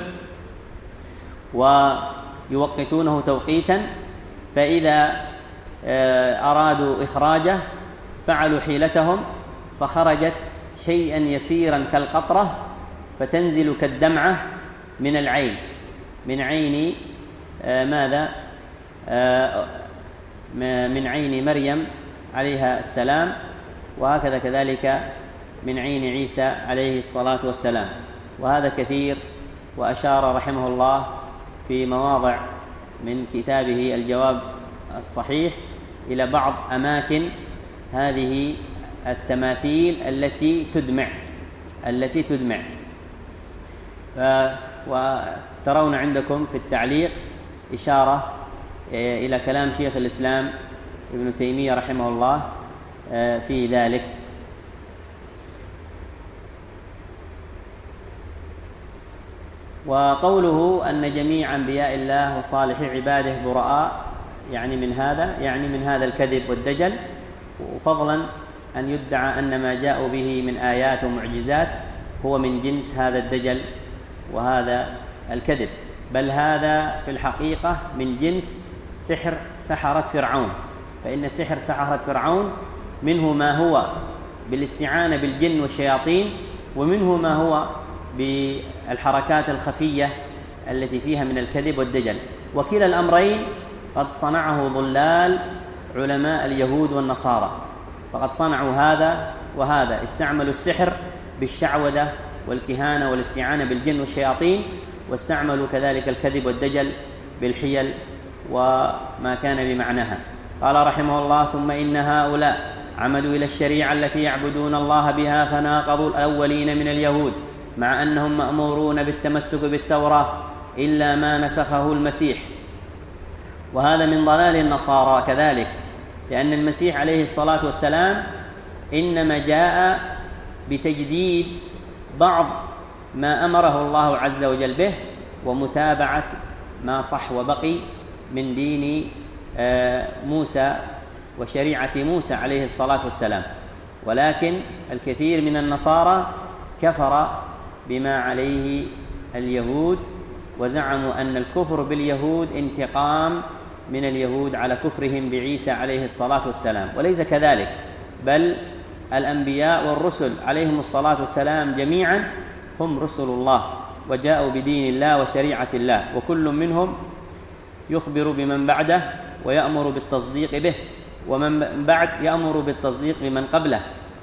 B: ويوقتونه توقيتا، فإذا أرادوا إخراجه فعلوا حيلتهم فخرجت شيئا يسيرا كالقطرة فتنزل كالدمعة من العين، من عين ماذا من عين مريم عليها السلام، وهكذا كذلك من عين عيسى عليه الصلاة والسلام. وهذا كثير، وأشار رحمه الله في مواضع من كتابه الجواب الصحيح إلى بعض أماكن هذه التماثيل التي تدمع التي تدمع وترون عندكم في التعليق إشارة إلى كلام شيخ الإسلام ابن تيمية رحمه الله في ذلك. وقوله أن جميع أنبياء الله وصالح عباده براء، يعني من هذا يعني من هذا الكذب والدجل، وفضلا أن يدعى أن ما جاءوا به من آيات ومعجزات هو من جنس هذا الدجل وهذا الكذب، بل هذا في الحقيقة من جنس سحر سحرة فرعون. فإن سحر سحرة فرعون منه ما هو بالاستعانة بالجن والشياطين، ومنه ما هو بالحركات الخفية التي فيها من الكذب والدجل، وكلا الأمرين قد صنعه ضلال علماء اليهود والنصارى، فقد صنعوا هذا وهذا، استعملوا السحر بالشعوذة والكهانة والاستعانة بالجن والشياطين، واستعملوا كذلك الكذب والدجل بالحيل وما كان بمعناها. قال رحمه الله: ثم إن هؤلاء عمدوا إلى الشريعة التي يعبدون الله بها فناقضوا الأولين من اليهود، مع أنهم مأمورون بالتمسك بالتوراة إلا ما نسخه المسيح. وهذا من ضلال النصارى كذلك، لأن المسيح عليه الصلاة والسلام إنما جاء بتجديد بعض ما أمره الله عز وجل به، ومتابعة ما صح وبقي من دين موسى وشريعة موسى عليه الصلاة والسلام. ولكن الكثير من النصارى كفر بما عليه اليهود، وزعموا أن الكفر باليهود انتقام من اليهود على كفرهم بعيسى عليه الصلاة والسلام، وليس كذلك، بل الأنبياء والرسل عليهم الصلاة والسلام جميعا هم رسل الله، وجاءوا بدين الله وشريعة الله، وكل منهم يخبر بمن بعده ويأمر بالتصديق به، ومن بعد يأمر بالتصديق بمن قبله.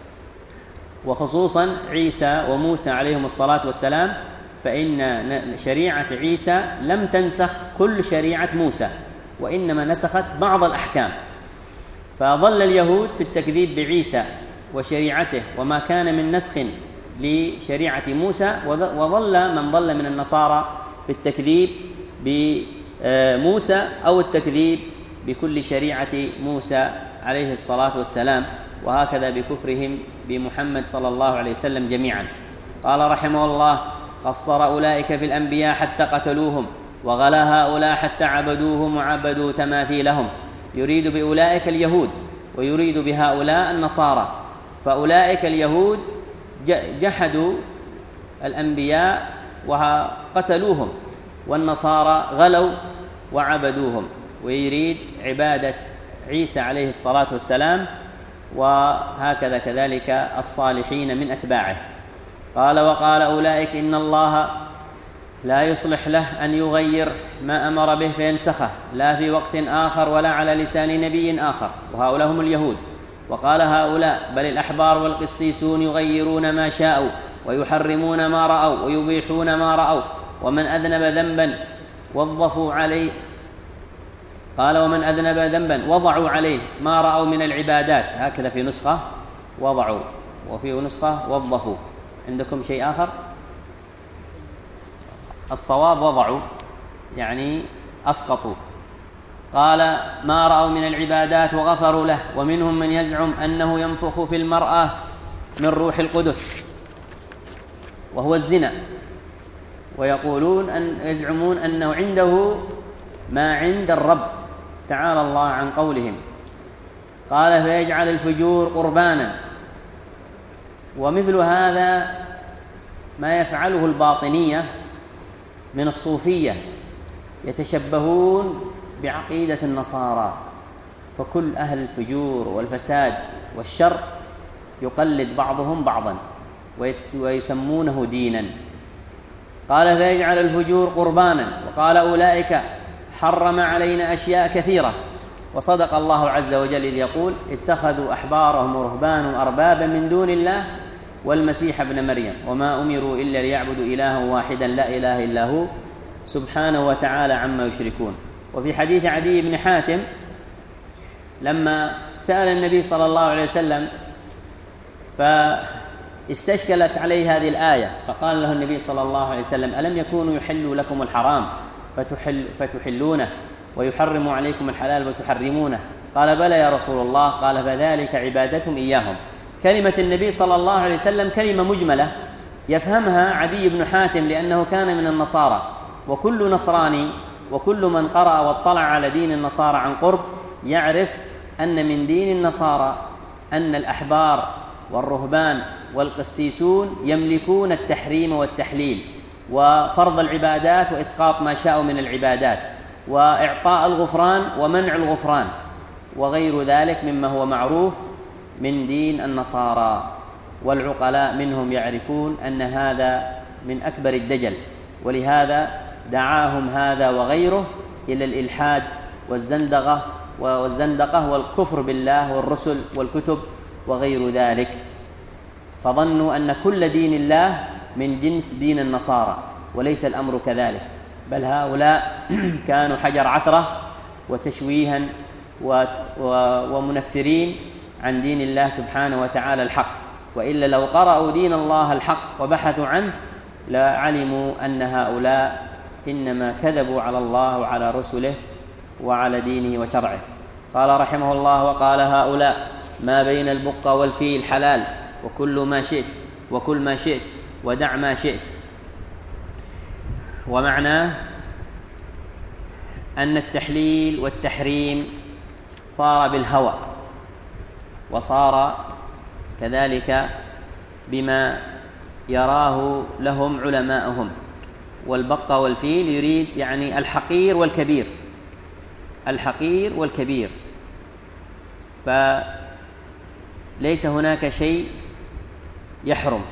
B: وخصوصا عيسى وموسى عليهم الصلاة والسلام، فإن شريعة عيسى لم تنسخ كل شريعة موسى، وإنما نسخت بعض الأحكام. فظل اليهود في التكذيب بعيسى وشريعته وما كان من نسخ لشريعة موسى، وظل من ظل من النصارى في التكذيب بموسى أو التكذيب بكل شريعة موسى عليه الصلاة والسلام، وهكذا بكفرهم بمحمد صلى الله عليه وسلم جميعا. قال رحمه الله: قصر أولئك في الأنبياء حتى قتلوهم، وغلا هؤلاء حتى عبدوهم وعبدوا تماثيلهم. يريد بأولئك اليهود، ويريد بهؤلاء النصارى. فأولئك اليهود جحدوا الأنبياء وقتلوهم، والنصارى غلوا وعبدوهم. ويريد عبادة عيسى عليه الصلاة والسلام وهكذا كذلك الصالحين من أتباعه. قال وقال أولئك إن الله لا يصلح له أن يغير ما أمر به فينسخه لا في وقت آخر ولا على لسان نبي آخر، وهؤلاء هم اليهود. وقال هؤلاء بل الأحبار والقسيسون يغيرون ما شاءوا ويحرمون ما رأوا ويبيحون ما رأوا، ومن أذنب ذنبا وظفوا عليه قال ومن أذنب ذنبا وضعوا عليه ما رأوا من العبادات، هكذا في نسخة وضعوا وفي نسخة وظفوا. عندكم شيء آخر؟ الصواب وضعوا يعني أسقطوا. قال ما رأوا من العبادات وغفروا له، ومنهم من يزعم أنه ينفخ في المرأة من روح القدس وهو الزنا، ويقولون أن يزعمون أنه عنده ما عند الرب تعالى الله عن قولهم. قال فيجعل الفجور قربانا. ومثل هذا ما يفعله الباطنية من الصوفية، يتشبهون بعقيدة النصارى، فكل أهل الفجور والفساد والشر يقلد بعضهم بعضا ويسمونه دينا. قال فيجعل الفجور قربانا. وقال أولئك حرم علينا أشياء كثيرة. وصدق الله عز وجل إذ يقول اتخذوا أحبارهم ورهبانهم أربابا من دون الله والمسيح ابن مريم وما أمروا إلا ليعبدوا إلها واحدا لا إله إلا هو سبحانه وتعالى عما يشركون. وفي حديث عدي بن حاتم لما سأل النبي صلى الله عليه وسلم فاستشكلت عليه هذه الآية، فقال له النبي صلى الله عليه وسلم ألم يكونوا يحلوا لكم الحرام فتحل فتحلونه ويحرموا عليكم الحلال وتحرمونه؟ قال بلى يا رسول الله. قال فذلك عبادتهم إياهم. كلمة النبي صلى الله عليه وسلم كلمة مجملة يفهمها عدي بن حاتم لأنه كان من النصارى، وكل نصراني وكل من قرأ واطلع على دين النصارى عن قرب يعرف أن من دين النصارى أن الأحبار والرهبان والقسيسون يملكون التحريم والتحليل وفرض العبادات وإسقاط ما شاءوا من العبادات وإعطاء الغفران ومنع الغفران وغير ذلك مما هو معروف من دين النصارى. والعقلاء منهم يعرفون أن هذا من أكبر الدجل، ولهذا دعاهم هذا وغيره إلى الإلحاد والزندقة والزندقة والكفر بالله والرسل والكتب وغير ذلك، فظنوا أن كل دين الله من جنس دين النصارى، وليس الأمر كذلك، بل هؤلاء كانوا حجر عثرة وتشويها ومنفرين عن دين الله سبحانه وتعالى الحق. وإلا لو قرأوا دين الله الحق وبحثوا عنه لعلموا أن هؤلاء إنما كذبوا على الله وعلى رسله وعلى دينه وشرعه. قال رحمه الله وقال هؤلاء ما بين البقة والفيل حلال وكل ما شئت وكل ما شئت ودع ما شئت. ومعناه أن التحليل والتحريم صار بالهوى، وصار كذلك بما يراه لهم علماءهم. والبقة والفيل يريد يعني الحقير والكبير، الحقير والكبير، فليس هناك شيء يحرم.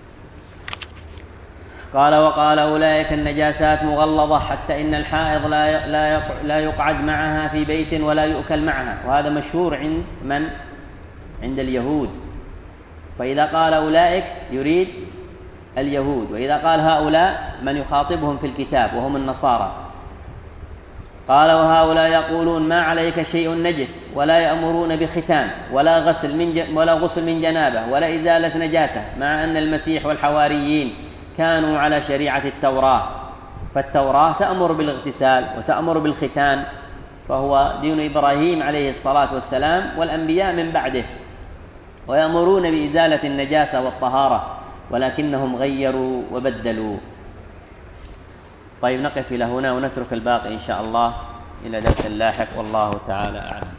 B: قال وقال أولئك النجاسات مغلظة حتى إن الحائض لا لا يقعد معها في بيت ولا يؤكل معها، وهذا مشهور عند من؟ عند اليهود. فإذا قال أولئك يريد اليهود، وإذا قال هؤلاء من يخاطبهم في الكتاب وهم النصارى. قال وهؤلاء يقولون ما عليك شيء نجس ولا يأمرون بختان ولا غسل من ولا غسل من جنابة ولا إزالة نجاسة، مع أن المسيح والحواريين كانوا على شريعة التوراة، فالتوراة تأمر بالاغتسال وتأمر بالختان، فهو دين إبراهيم عليه الصلاة والسلام والأنبياء من بعده، ويأمرون بإزالة النجاسة والطهارة، ولكنهم غيروا وبدلوا. طيب نقف إلى هنا ونترك الباقي إن شاء الله إلى درس لاحق، والله تعالى أعلم.